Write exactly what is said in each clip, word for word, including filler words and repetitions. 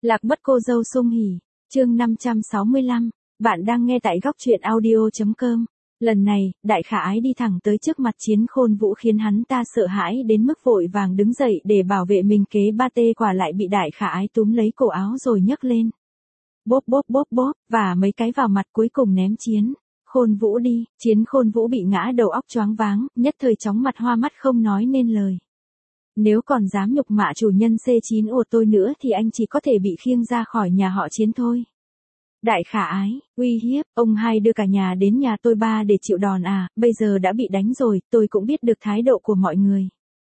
Lạc mất cô dâu Sung Hỉ, chương năm trăm sáu mươi lăm, bạn đang nghe tại góc truyện audio.com. Lần này, Đại Khả Ái đi thẳng tới trước mặt Chiến Khôn Vũ khiến hắn ta sợ hãi đến mức vội vàng đứng dậy để bảo vệ mình, kế ba tê quả lại bị Đại Khả Ái túm lấy cổ áo rồi nhấc lên. Bốp bốp bốp bốp, và mấy cái vào mặt, cuối cùng ném Chiến Khôn Vũ đi. Chiến Khôn Vũ bị ngã đầu óc choáng váng, nhất thời chóng mặt hoa mắt không nói nên lời. Nếu còn dám nhục mạ chủ nhân xê chín của tôi nữa thì anh chỉ có thể bị khiêng ra khỏi nhà họ Chiến thôi. Đại Khả Ái, uy hiếp, ông hai đưa cả nhà đến nhà tôi ba để chịu đòn à, bây giờ đã bị đánh rồi, tôi cũng biết được thái độ của mọi người.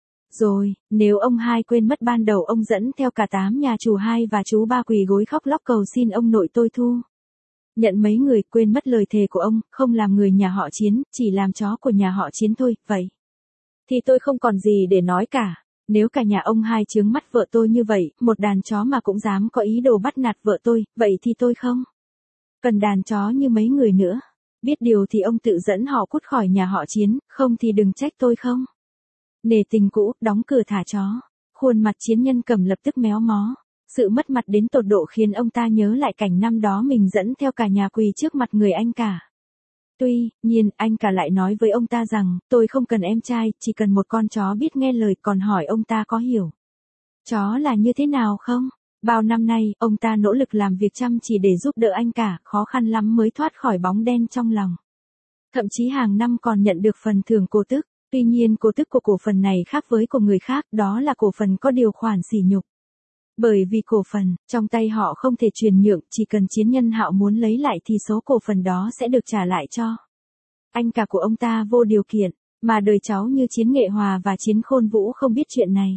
Rồi, nếu ông hai quên mất ban đầu ông dẫn theo cả tám nhà chủ hai và chú ba quỳ gối khóc lóc cầu xin ông nội tôi thu nhận mấy người, quên mất lời thề của ông, không làm người nhà họ Chiến, chỉ làm chó của nhà họ Chiến thôi, vậy thì tôi không còn gì để nói cả. Nếu cả nhà ông hai trướng mắt vợ tôi như vậy, một đàn chó mà cũng dám có ý đồ bắt nạt vợ tôi, vậy thì tôi không cần đàn chó như mấy người nữa. Biết điều thì ông tự dẫn họ cút khỏi nhà họ Chiến, không thì đừng trách tôi không nể tình cũ, đóng cửa thả chó. Khuôn mặt Chiến Nhân Cầm lập tức méo mó. Sự mất mặt đến tột độ khiến ông ta nhớ lại cảnh năm đó mình dẫn theo cả nhà quỳ trước mặt người anh cả. Tuy nhiên, anh cả lại nói với ông ta rằng, tôi không cần em trai, chỉ cần một con chó biết nghe lời, còn hỏi ông ta có hiểu chó là như thế nào không? Bao năm nay, ông ta nỗ lực làm việc chăm chỉ để giúp đỡ anh cả, khó khăn lắm mới thoát khỏi bóng đen trong lòng. Thậm chí hàng năm còn nhận được phần thưởng cổ tức. Tuy nhiên cổ tức của cổ phần này khác với của người khác, đó là cổ phần có điều khoản sỉ nhục. Bởi vì cổ phần, trong tay họ không thể truyền nhượng, chỉ cần Chiến Nhân Hạo muốn lấy lại thì số cổ phần đó sẽ được trả lại cho anh cả của ông ta vô điều kiện, mà đời cháu như Chiến Nghệ Hòa và Chiến Khôn Vũ không biết chuyện này.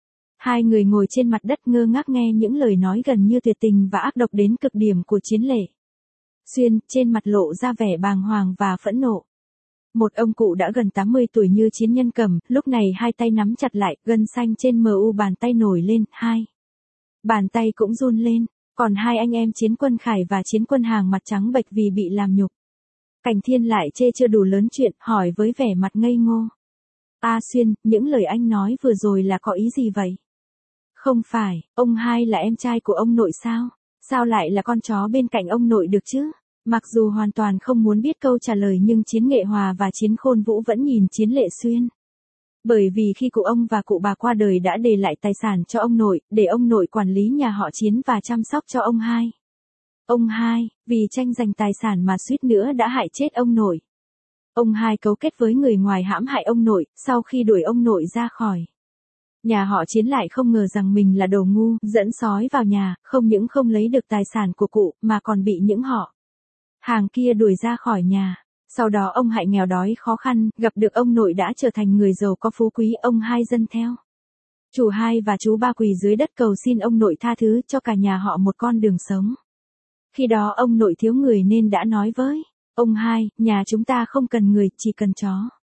Hai người ngồi trên mặt đất ngơ ngác nghe những lời nói gần như tuyệt tình và ác độc đến cực điểm của Chiến Lệ Xuyên, trên mặt lộ ra vẻ bàng hoàng và phẫn nộ. Một ông cụ đã gần tám mươi tuổi như Chiến Nhân Cầm, lúc này hai tay nắm chặt lại, gân xanh trên mu bàn tay nổi lên, hai bàn tay cũng run lên, còn hai anh em Chiến Quân Khải và Chiến Quân Hàng mặt trắng bệch vì bị làm nhục. Cảnh Thiên lại chê chưa đủ lớn chuyện, hỏi với vẻ mặt ngây ngô. A Xuyên, những lời anh nói vừa rồi là có ý gì vậy? Không phải, ông hai là em trai của ông nội sao? Sao lại là con chó bên cạnh ông nội được chứ? Mặc dù hoàn toàn không muốn biết câu trả lời nhưng Chiến Nghệ Hòa và Chiến Khôn Vũ vẫn nhìn Chiến Lệ Xuyên. Bởi vì khi cụ ông và cụ bà qua đời đã để lại tài sản cho ông nội, để ông nội quản lý nhà họ Chiến và chăm sóc cho ông hai. Ông hai, vì tranh giành tài sản mà suýt nữa đã hại chết ông nội. Ông hai cấu kết với người ngoài hãm hại ông nội, sau khi đuổi ông nội ra khỏi nhà họ Chiến lại không ngờ rằng mình là đồ ngu, dẫn sói vào nhà, không những không lấy được tài sản của cụ, mà còn bị những họ hàng kia đuổi ra khỏi nhà. Sau đó ông hại nghèo đói khó khăn, gặp được ông nội đã trở thành người giàu có phú quý, ông hai dâng theo chủ hai và chú ba quỳ dưới đất cầu xin ông nội tha thứ cho cả nhà họ một con đường sống. Khi đó ông nội thiếu người nên đã nói với ông hai, nhà chúng ta không cần người, chỉ cần chó.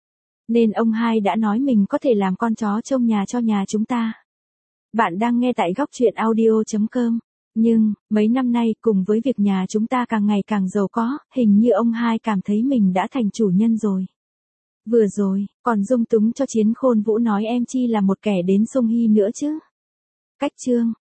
Nên ông hai đã nói mình có thể làm con chó trông nhà cho nhà chúng ta. Bạn đang nghe tại góc truyện audio.com. Nhưng, mấy năm nay cùng với việc nhà chúng ta càng ngày càng giàu có, hình như ông hai cảm thấy mình đã thành chủ nhân rồi. Vừa rồi, còn dung túng cho Chiến Khôn Vũ nói em chi là một kẻ đến Sung Hy nữa chứ. Cách chương,